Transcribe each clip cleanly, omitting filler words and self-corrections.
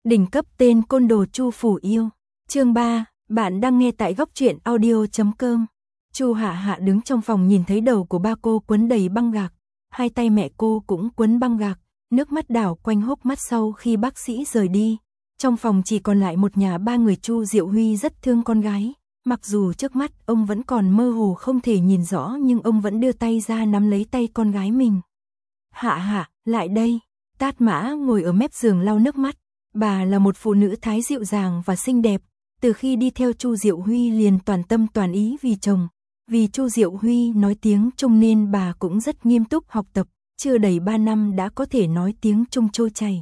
Đỉnh cấp tên côn đồ Chu Phủ Yêu. Chương 3, bạn đang nghe tại góc truyện audio.com. Chu Hạ Hạ đứng trong phòng nhìn thấy đầu của ba cô quấn đầy băng gạc, hai tay mẹ cô cũng quấn băng gạc, nước mắt đảo quanh hốc mắt sau khi bác sĩ rời đi. Trong phòng chỉ còn lại một nhà ba người. Chu Diệu Huy rất thương con gái, mặc dù trước mắt ông vẫn còn mơ hồ không thể nhìn rõ nhưng ông vẫn đưa tay ra nắm lấy tay con gái mình. Hạ Hạ, lại đây. Tát Mã ngồi ở mép giường lau nước mắt. Bà là một phụ nữ thái dịu dàng và xinh đẹp, từ khi đi theo Chu Diệu Huy liền toàn tâm toàn ý vì chồng. Vì Chu Diệu Huy nói tiếng Trung nên bà cũng rất nghiêm túc học tập, chưa đầy 3 năm đã có thể nói tiếng Trung trôi chảy.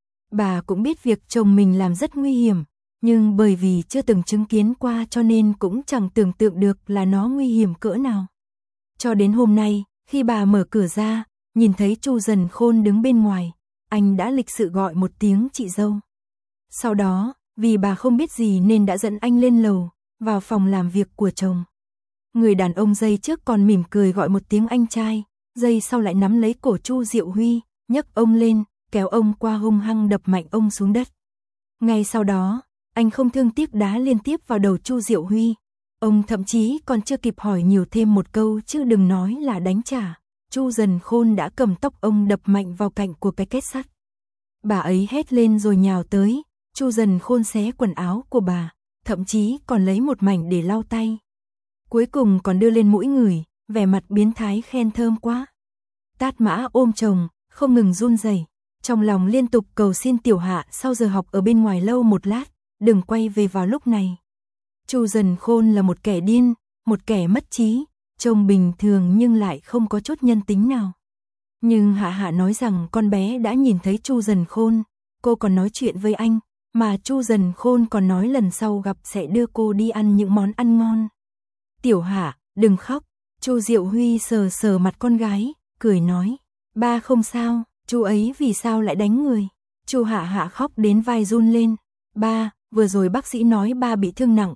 Bà cũng biết việc chồng mình làm rất nguy hiểm, nhưng bởi vì chưa từng chứng kiến qua cho nên cũng chẳng tưởng tượng được là nó nguy hiểm cỡ nào. Cho đến hôm nay, khi bà mở cửa ra, nhìn thấy Chu Dần Khôn đứng bên ngoài, anh đã lịch sự gọi một tiếng chị dâu. Sau đó, vì bà không biết gì nên đã dẫn anh lên lầu, vào phòng làm việc của chồng. Người đàn ông giây trước còn mỉm cười gọi một tiếng anh trai, giây sau lại nắm lấy cổ Chu Diệu Huy, nhấc ông lên, kéo ông qua hung hăng đập mạnh ông xuống đất. Ngay sau đó, anh không thương tiếc đá liên tiếp vào đầu Chu Diệu Huy. Ông thậm chí còn chưa kịp hỏi nhiều thêm một câu chứ đừng nói là đánh trả. Chu Dần Khôn đã cầm tóc ông đập mạnh vào cạnh của cái két sắt. Bà ấy hét lên rồi nhào tới, Chu Dần Khôn xé quần áo của bà, thậm chí còn lấy một mảnh để lau tay. Cuối cùng còn đưa lên mũi ngửi, vẻ mặt biến thái khen thơm quá. Tát Mã ôm chồng, không ngừng run rẩy, trong lòng liên tục cầu xin Tiểu Hạ sau giờ học ở bên ngoài lâu một lát, đừng quay về vào lúc này. Chu Dần Khôn là một kẻ điên, một kẻ mất trí, trông bình thường nhưng lại không có chút nhân tính nào. Nhưng Hạ Hạ nói rằng con bé đã nhìn thấy Chu Dần Khôn, cô còn nói chuyện với anh, mà Chu Dần Khôn còn nói lần sau gặp sẽ đưa cô đi ăn những món ăn ngon. Tiểu Hạ, đừng khóc. Chu Diệu Huy sờ sờ mặt con gái, cười nói, ba không sao, chú ấy vì sao lại đánh người. Chu Hạ Hạ khóc đến vai run lên, ba, vừa rồi bác sĩ nói ba bị thương nặng,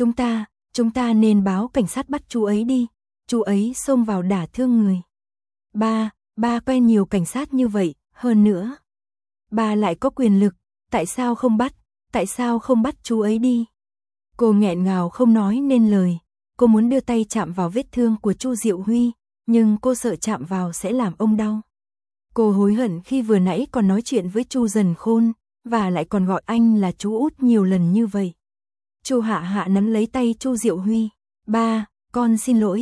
chúng ta nên báo cảnh sát bắt chú ấy đi, chú ấy xông vào đả thương người. Ba quen nhiều cảnh sát như vậy, hơn nữa, ba lại có quyền lực, tại sao không bắt chú ấy đi. Cô nghẹn ngào không nói nên lời, cô muốn đưa tay chạm vào vết thương của Chu Diệu Huy, nhưng cô sợ chạm vào sẽ làm ông đau. Cô hối hận khi vừa nãy còn nói chuyện với Chu Dần Khôn, và lại còn gọi anh là chú út nhiều lần như vậy. Chu Hạ Hạ nắm lấy tay Chu Diệu Huy, ba, con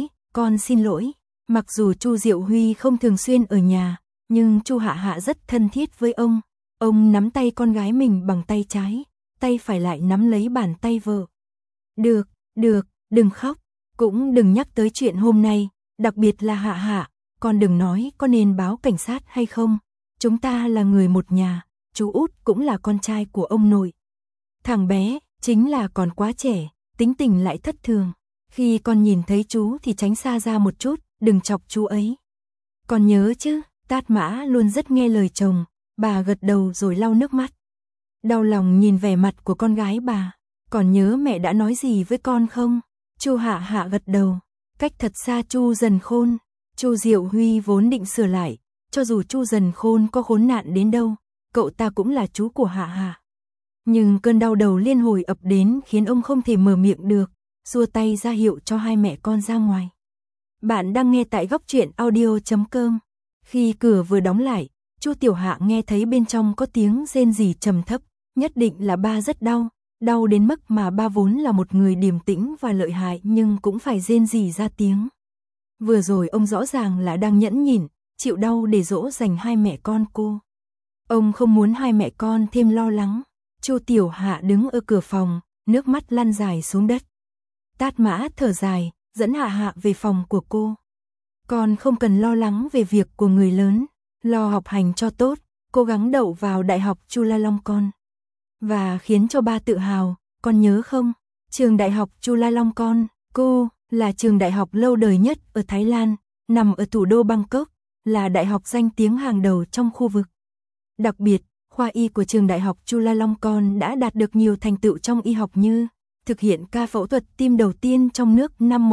xin lỗi. Mặc dù Chu Diệu Huy không thường xuyên ở nhà, nhưng Chu Hạ Hạ rất thân thiết với ông. Ông nắm tay con gái mình bằng tay trái, tay phải lại nắm lấy bàn tay vợ. Được, đừng khóc, cũng đừng nhắc tới chuyện hôm nay, đặc biệt là Hạ Hạ, con đừng nói có nên báo cảnh sát hay không. Chúng ta là người một nhà, chú út cũng là con trai của ông nội. Thằng bé, chính là còn quá trẻ, tính tình lại thất thường. Khi con nhìn thấy chú thì tránh xa ra một chút, đừng chọc chú ấy. Con nhớ chứ, Tát Mã luôn rất nghe lời chồng, bà gật đầu rồi lau nước mắt. Đau lòng nhìn vẻ mặt của con gái bà, còn nhớ mẹ đã nói gì với con không? Chu Hạ Hạ gật đầu, cách thật xa Chu Dần Khôn. Chu Diệu Huy vốn định sửa lại, cho dù Chu Dần Khôn có khốn nạn đến đâu, cậu ta cũng là chú của Hạ Hạ. Nhưng cơn đau đầu liên hồi ập đến khiến ông không thể mở miệng được, xua tay ra hiệu cho hai mẹ con ra ngoài. Bạn đang nghe tại góc truyện audio.com. Khi cửa vừa đóng lại, Chu Tiểu Hạ nghe thấy bên trong có tiếng rên rỉ trầm thấp, nhất định là ba rất đau đến mức mà ba vốn là một người điềm tĩnh và lợi hại nhưng cũng phải rên rỉ ra tiếng. Vừa rồi ông rõ ràng là đang nhẫn nhịn, chịu đau để dỗ dành hai mẹ con cô. Ông không muốn hai mẹ con thêm lo lắng. Chu Tiểu Hạ đứng ở cửa phòng, nước mắt lăn dài xuống đất. Tát Mã thở dài, dẫn Hạ Hạ về phòng của cô. Con không cần lo lắng về việc của người lớn, lo học hành cho tốt, cố gắng đậu vào Đại học Chulalongkorn. Và khiến cho ba tự hào, con nhớ không? Trường Đại học Chulalongkorn, cô là trường đại học lâu đời nhất ở Thái Lan, nằm ở thủ đô Bangkok, là đại học danh tiếng hàng đầu trong khu vực. Đặc biệt, khoa y của trường Đại học Chulalongkorn đã đạt được nhiều thành tựu trong y học như thực hiện ca phẫu thuật tim đầu tiên trong nước năm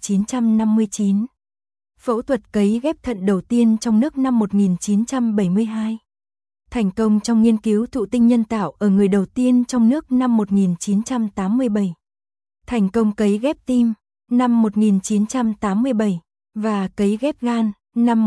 1959, phẫu thuật cấy ghép thận đầu tiên trong nước năm 1972, Thành công trong nghiên cứu thụ tinh nhân tạo ở người đầu tiên trong nước năm 1987. Thành công cấy ghép tim năm 1987 và cấy ghép gan năm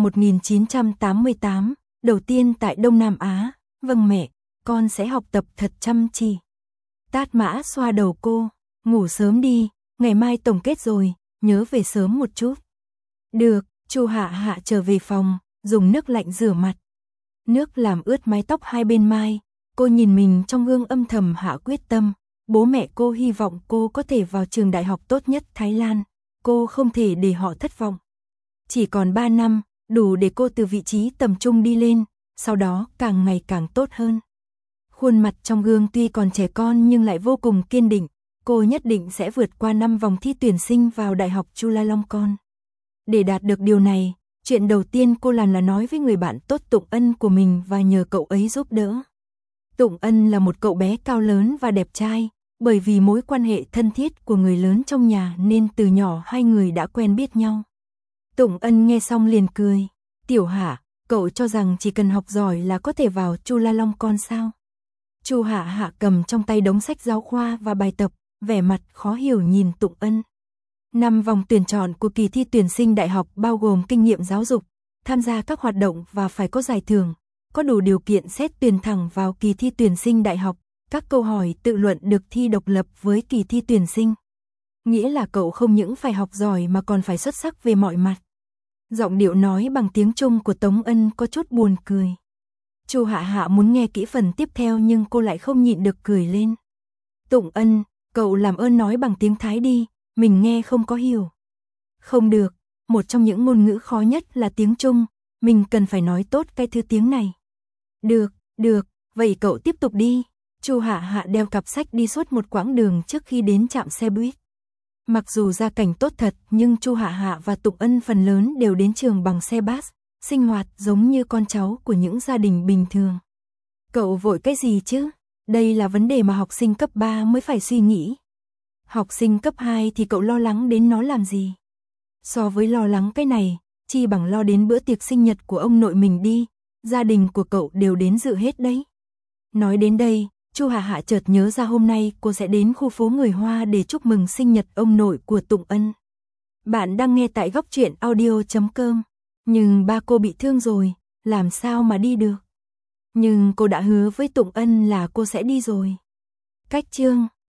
1988, đầu tiên tại Đông Nam Á. Vâng mẹ, con sẽ học tập thật chăm chỉ. Tát Mã xoa đầu cô, ngủ sớm đi, ngày mai tổng kết rồi, nhớ về sớm một chút. Được, Chu Hạ Hạ trở về phòng, dùng nước lạnh rửa mặt. Nước làm ướt mái tóc hai bên mai, cô nhìn mình trong gương âm thầm hạ quyết tâm. Bố mẹ cô hy vọng cô có thể vào trường đại học tốt nhất Thái Lan, cô không thể để họ thất vọng. Chỉ còn 3 năm, đủ để cô từ vị trí tầm trung đi lên, sau đó càng ngày càng tốt hơn. Khuôn mặt trong gương tuy còn trẻ con nhưng lại vô cùng kiên định, cô nhất định sẽ vượt qua 5 vòng thi tuyển sinh vào Đại học Chulalongkorn. Để đạt được điều này, chuyện đầu tiên cô làm là nói với người bạn tốt Tụng Ân của mình và nhờ cậu ấy giúp đỡ. Tụng Ân là một cậu bé cao lớn và đẹp trai, bởi vì mối quan hệ thân thiết của người lớn trong nhà nên từ nhỏ hai người đã quen biết nhau. Tụng Ân nghe xong liền cười, Tiểu Hạ, cậu cho rằng chỉ cần học giỏi là có thể vào Chulalongkorn sao? Chu Hạ Hạ cầm trong tay đống sách giáo khoa và bài tập, vẻ mặt khó hiểu nhìn Tụng Ân. 5 vòng tuyển chọn của kỳ thi tuyển sinh đại học bao gồm kinh nghiệm giáo dục, tham gia các hoạt động và phải có giải thưởng, có đủ điều kiện xét tuyển thẳng vào kỳ thi tuyển sinh đại học, các câu hỏi tự luận được thi độc lập với kỳ thi tuyển sinh. Nghĩa là cậu không những phải học giỏi mà còn phải xuất sắc về mọi mặt. Giọng điệu nói bằng tiếng Trung của Tống Ân có chút buồn cười. Chu Hạ Hạ muốn nghe kỹ phần tiếp theo nhưng cô lại không nhịn được cười lên. Tụng Ân, cậu làm ơn nói bằng tiếng Thái đi, mình nghe không có hiểu. Không được, một trong những ngôn ngữ khó nhất là tiếng Trung, mình cần phải nói tốt cái thứ tiếng này. Được, vậy cậu tiếp tục đi. Chu Hạ Hạ đeo cặp sách đi suốt một quãng đường trước khi đến trạm xe buýt. Mặc dù gia cảnh tốt thật nhưng Chu Hạ Hạ và Tụng Ân phần lớn đều đến trường bằng xe bus, sinh hoạt giống như con cháu của những gia đình bình thường. Cậu vội cái gì chứ? Đây là vấn đề mà học sinh cấp 3 mới phải suy nghĩ. Học sinh cấp 2 thì cậu lo lắng đến nó làm gì? So với lo lắng cái này, chi bằng lo đến bữa tiệc sinh nhật của ông nội mình đi, gia đình của cậu đều đến dự hết đấy. Nói đến đây, Chu Hạ Hạ chợt nhớ ra hôm nay cô sẽ đến khu phố người Hoa để chúc mừng sinh nhật ông nội của Tụng Ân. Bạn đang nghe tại góc truyện audio.com. Nhưng ba cô bị thương rồi, làm sao mà đi được? Nhưng cô đã hứa với Tụng Ân là cô sẽ đi rồi. Cách chương